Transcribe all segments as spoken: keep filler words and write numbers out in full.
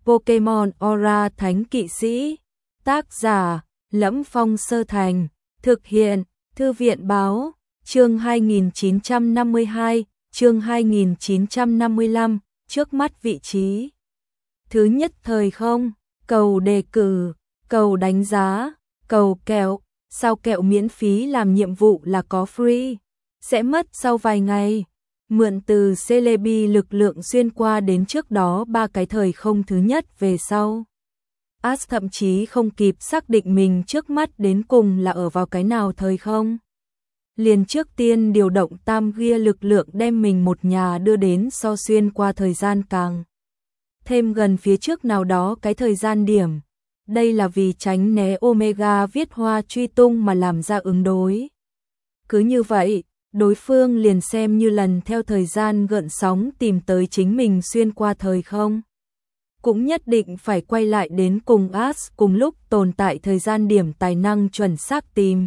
Pokemon Aura Thánh Kỵ Sĩ. Tác giả: Lẫm Phong Sơ Thành. Thực hiện: Thư viện báo. Chương hai nghìn chín trăm năm mươi hai, chương hai nghìn chín trăm năm mươi lăm, trước mắt vị trí. Thứ nhất thời không, cầu đề cử, cầu đánh giá, cầu kẹo, sao kẹo miễn phí làm nhiệm vụ là có free, sẽ mất sau vài ngày. Mượn từ Celebi lực lượng xuyên qua đến trước đó ba cái thời không thứ nhất về sau. Ash thậm chí không kịp xác định mình trước mắt đến cùng là ở vào cái nào thời không. Liền trước tiên điều động tam gia lực lượng đem mình một nhà đưa đến so xuyên qua thời gian càng thêm gần phía trước nào đó cái thời gian điểm. Đây là vì tránh né Omega viết hoa truy tung mà làm ra ứng đối. Cứ như vậy, đối phương liền xem như lần theo thời gian gợn sóng tìm tới chính mình xuyên qua thời không. Cũng nhất định phải quay lại đến cùng Ash cùng lúc tồn tại thời gian điểm tài năng chuẩn xác tìm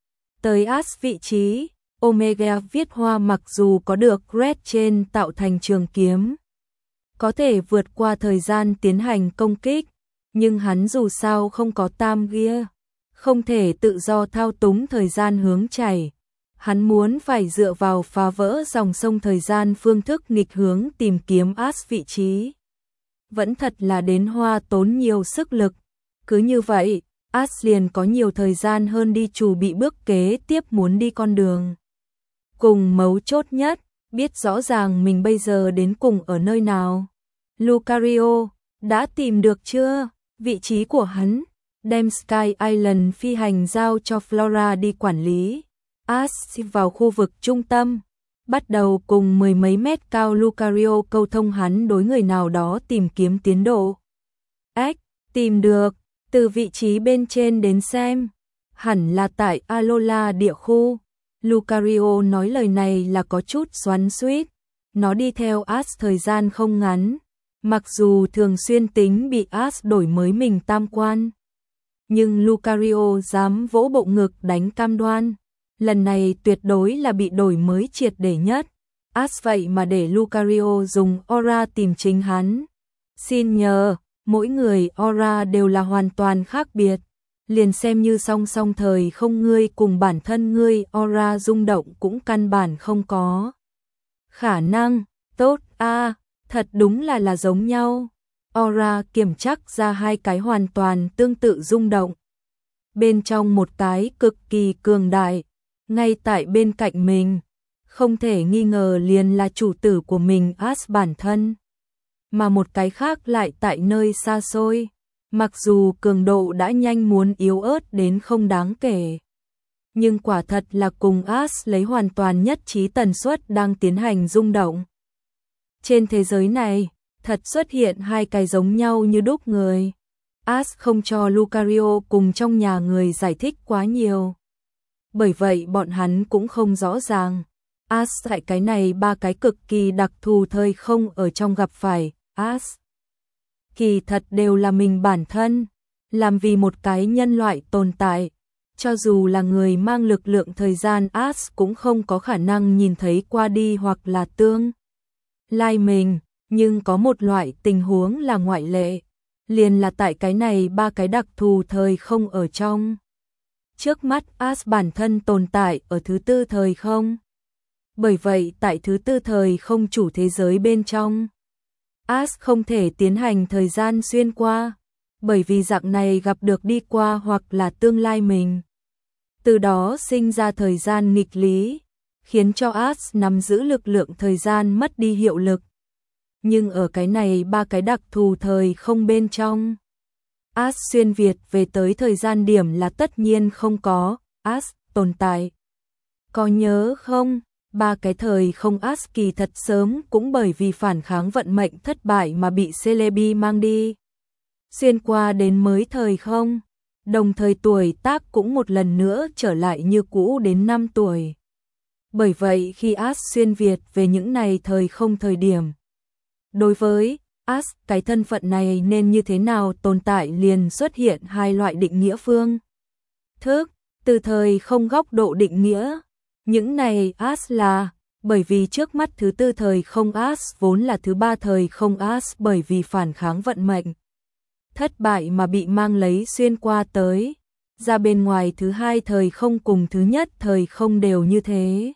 tới Ash vị trí. Omega viết hoa mặc dù có được Red trên tạo thành trường kiếm, có thể vượt qua thời gian tiến hành công kích, nhưng hắn dù sao không có tam gia, không thể tự do thao túng thời gian hướng chảy. Hắn muốn phải dựa vào phá vỡ dòng sông thời gian phương thức nghịch hướng tìm kiếm Ash vị trí. Vẫn thật là đến hoa tốn nhiều sức lực. Cứ như vậy, Ash liền có nhiều thời gian hơn đi chuẩn bị bước kế tiếp muốn đi con đường. Cùng mấu chốt nhất, biết rõ ràng mình bây giờ đến cùng ở nơi nào. Lucario, đã tìm được chưa? Vị trí của hắn, đem Sky Island phi hành giao cho Flora đi quản lý. Ash vào khu vực trung tâm, bắt đầu cùng mười mấy mét cao Lucario câu thông hắn đối người nào đó tìm kiếm tiến độ. Ếch, tìm được, từ vị trí bên trên đến xem, hẳn là tại Alola địa khu. Lucario nói lời này là có chút xoắn xuýt, nó đi theo Ash thời gian không ngắn, mặc dù thường xuyên tính bị Ash đổi mới mình tam quan. Nhưng Lucario dám vỗ bộ ngực đánh cam đoan. Lần này tuyệt đối là bị đổi mới triệt để nhất. Ash vậy mà để Lucario dùng aura tìm chính hắn. Xin nhờ, mỗi người aura đều là hoàn toàn khác biệt. Liền xem như song song thời không ngươi cùng bản thân ngươi aura rung động cũng căn bản không có khả năng. Tốt a, à, thật đúng là là giống nhau. Aura kiểm chắc ra hai cái hoàn toàn tương tự rung động. Bên trong một cái cực kỳ cường đại, ngay tại bên cạnh mình, không thể nghi ngờ liền là chủ tử của mình Ash bản thân. Mà một cái khác lại tại nơi xa xôi, mặc dù cường độ đã nhanh muốn yếu ớt đến không đáng kể. Nhưng quả thật là cùng Ash lấy hoàn toàn nhất trí tần suất đang tiến hành rung động. Trên thế giới này, thật xuất hiện hai cái giống nhau như đúc người. Ash không cho Lucario cùng trong nhà người giải thích quá nhiều. Bởi vậy bọn hắn cũng không rõ ràng. Ash tại cái này ba cái cực kỳ đặc thù thời không ở trong gặp phải. Ash kỳ thật đều là mình bản thân, làm vì một cái nhân loại tồn tại. Cho dù là người mang lực lượng thời gian, Ash cũng không có khả năng nhìn thấy qua đi hoặc là tương lai mình. Nhưng có một loại tình huống là ngoại lệ, liền là tại cái này ba cái đặc thù thời không ở trong. Trước mắt Ash bản thân tồn tại ở thứ tư thời không. Bởi vậy tại thứ tư thời không chủ thế giới bên trong, Ash không thể tiến hành thời gian xuyên qua, bởi vì dạng này gặp được đi qua hoặc là tương lai mình. Từ đó sinh ra thời gian nghịch lý, khiến cho Ash nắm giữ lực lượng thời gian mất đi hiệu lực. Nhưng ở cái này ba cái đặc thù thời không bên trong, Ash xuyên Việt về tới thời gian điểm là tất nhiên không có. Ash tồn tại. Có nhớ không? Ba cái thời không Ash kỳ thật sớm cũng bởi vì phản kháng vận mệnh thất bại mà bị Celebi mang đi. Xuyên qua đến mới thời không. Đồng thời tuổi tác cũng một lần nữa trở lại như cũ đến năm tuổi. Bởi vậy khi Ash xuyên Việt về những này thời không thời điểm, đối với Ash cái thân phận này nên như thế nào tồn tại liền xuất hiện hai loại định nghĩa phương thức. Từ thời không góc độ định nghĩa, những này Ash là bởi vì trước mắt thứ tư thời không Ash vốn là thứ ba thời không Ash bởi vì phản kháng vận mệnh thất bại mà bị mang lấy xuyên qua tới. Ra bên ngoài thứ hai thời không cùng thứ nhất thời không đều như thế.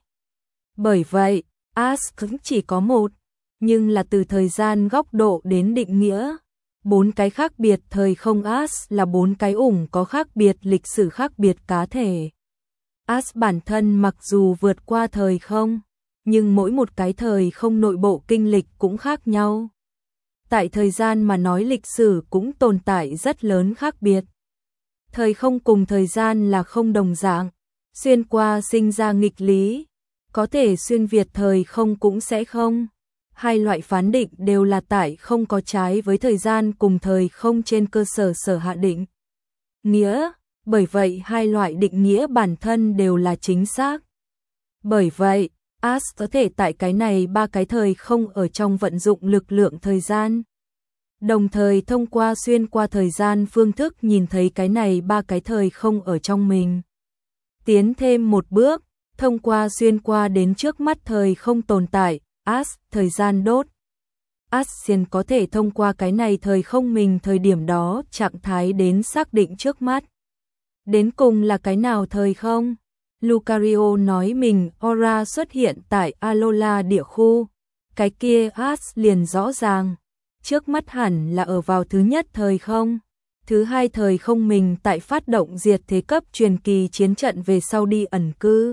Bởi vậy, As cũng chỉ có một, nhưng là từ thời gian góc độ đến định nghĩa. Bốn cái khác biệt thời không As là bốn cái ủng có khác biệt lịch sử khác biệt cá thể. As bản thân mặc dù vượt qua thời không, nhưng mỗi một cái thời không nội bộ kinh lịch cũng khác nhau. Tại thời gian mà nói lịch sử cũng tồn tại rất lớn khác biệt. Thời không cùng thời gian là không đồng dạng, xuyên qua sinh ra nghịch lý, có thể xuyên việt thời không cũng sẽ không. Hai loại phán định đều là tại không có trái với thời gian cùng thời không trên cơ sở sở hạ định nghĩa, bởi vậy hai loại định nghĩa bản thân đều là chính xác. Bởi vậy, As có thể tại cái này ba cái thời không ở trong vận dụng lực lượng thời gian. Đồng thời thông qua xuyên qua thời gian phương thức nhìn thấy cái này ba cái thời không ở trong mình. Tiến thêm một bước, thông qua xuyên qua đến trước mắt thời không tồn tại, As, thời gian đốt. Asian có thể thông qua cái này thời không mình thời điểm đó trạng thái đến xác định trước mắt. Đến cùng là cái nào thời không? Lucario nói mình Aura xuất hiện tại Alola địa khu. Cái kia As liền rõ ràng. Trước mắt hẳn là ở vào thứ nhất thời không. Thứ hai thời không mình tại phát động diệt thế cấp truyền kỳ chiến trận về sau đi ẩn cư.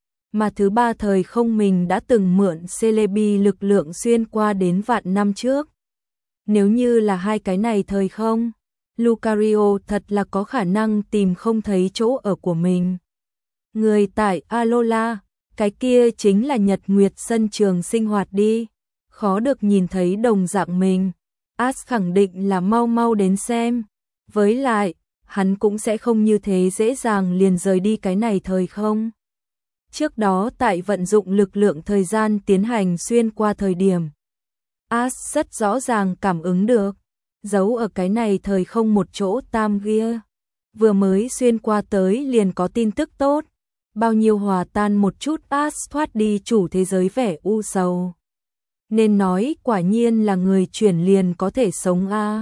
Mà thứ ba thời không mình đã từng mượn Celebi lực lượng xuyên qua đến vạn năm trước. Nếu như là hai cái này thời không, Lucario thật là có khả năng tìm không thấy chỗ ở của mình. Người tại Alola, cái kia chính là Nhật Nguyệt sân trường sinh hoạt đi. Khó được nhìn thấy đồng dạng mình. As khẳng định là mau mau đến xem. Với lại, hắn cũng sẽ không như thế dễ dàng liền rời đi cái này thời không. Trước đó tại vận dụng lực lượng thời gian tiến hành xuyên qua thời điểm, As rất rõ ràng cảm ứng được, giấu ở cái này thời không một chỗ tam ghia. Vừa mới xuyên qua tới liền có tin tức tốt, bao nhiêu hòa tan một chút As thoát đi chủ thế giới vẻ u sầu. Nên nói quả nhiên là người chuyển liền có thể sống a.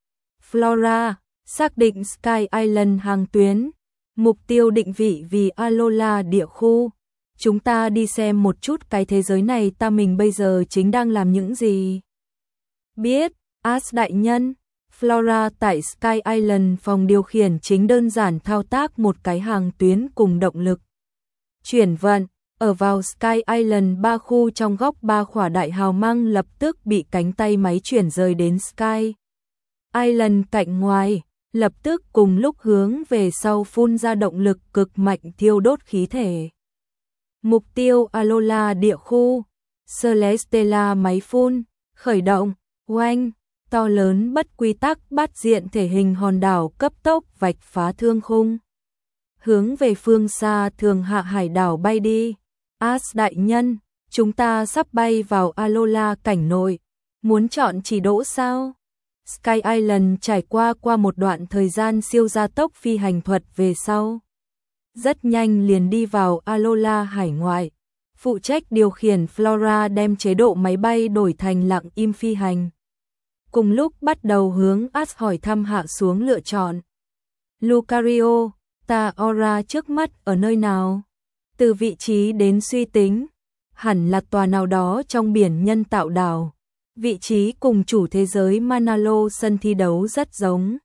Flora, xác định Sky Island hàng tuyến, mục tiêu định vị vì Alola địa khu. Chúng ta đi xem một chút cái thế giới này ta mình bây giờ chính đang làm những gì. Biết, As đại nhân. Flora tại Sky Island phòng điều khiển chính đơn giản thao tác một cái hàng tuyến cùng động lực. Chuyển vận, ở vào Sky Island ba khu trong góc ba khỏa đại hào mang lập tức bị cánh tay máy chuyển rời đến Sky Island cạnh ngoài, lập tức cùng lúc hướng về sau phun ra động lực cực mạnh thiêu đốt khí thể. Mục tiêu Alola địa khu, Celestella máy phun, khởi động, oanh, to lớn bất quy tắc bắt diện thể hình hòn đảo cấp tốc vạch phá thương khung. Hướng về phương xa thường hạ hải đảo bay đi. As đại nhân, chúng ta sắp bay vào Alola cảnh nội, muốn chọn chỉ đỗ sao? Sky Island trải qua qua một đoạn thời gian siêu gia tốc phi hành thuật về sau. Rất nhanh liền đi vào Alola hải ngoại. Phụ trách điều khiển Flora đem chế độ máy bay đổi thành lặng im phi hành. Cùng lúc bắt đầu hướng As hỏi thăm hạ xuống lựa chọn. Lucario, ta Aura trước mắt ở nơi nào? Từ vị trí đến suy tính, hẳn là tòa nào đó trong biển nhân tạo đảo. Vị trí cùng chủ thế giới Manalo sân thi đấu rất giống.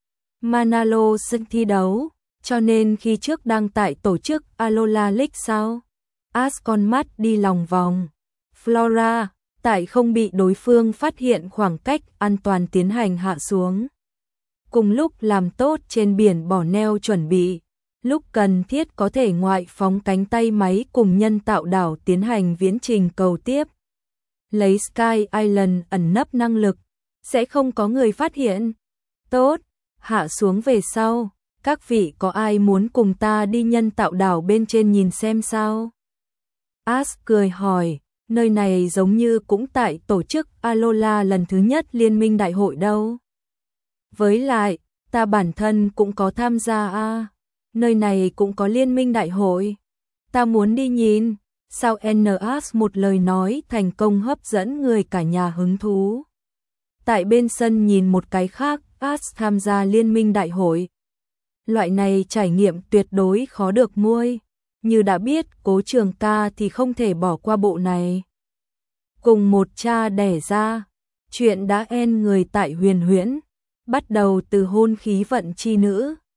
Manalo sân thi đấu, cho nên khi trước đang tại tổ chức Alola League sao? As con mắt đi lòng vòng. Flora, tại không bị đối phương phát hiện khoảng cách an toàn tiến hành hạ xuống. Cùng lúc làm tốt trên biển bỏ neo chuẩn bị. Lúc cần thiết có thể ngoại phóng cánh tay máy cùng nhân tạo đảo tiến hành viễn trình cầu tiếp. Lấy Sky Island ẩn nấp năng lực, sẽ không có người phát hiện. Tốt, hạ xuống về sau, các vị có ai muốn cùng ta đi nhân tạo đảo bên trên nhìn xem sao? As cười hỏi, nơi này giống như cũng tại tổ chức Alola lần thứ nhất liên minh đại hội đâu. Với lại, ta bản thân cũng có tham gia a. À. Nơi này cũng có liên minh đại hội. Ta muốn đi nhìn. Sao en ét một lời nói thành công hấp dẫn người cả nhà hứng thú. tại bên sân nhìn một cái khác, Pass tham gia liên minh đại hội. Loại này trải nghiệm tuyệt đối khó được nguôi. Như đã biết Cố Trường Ca thì không thể bỏ qua bộ này. Cùng một cha đẻ ra, chuyện đã en người tại Huyền Huyễn, bắt đầu từ hôn khí vận chi nữ,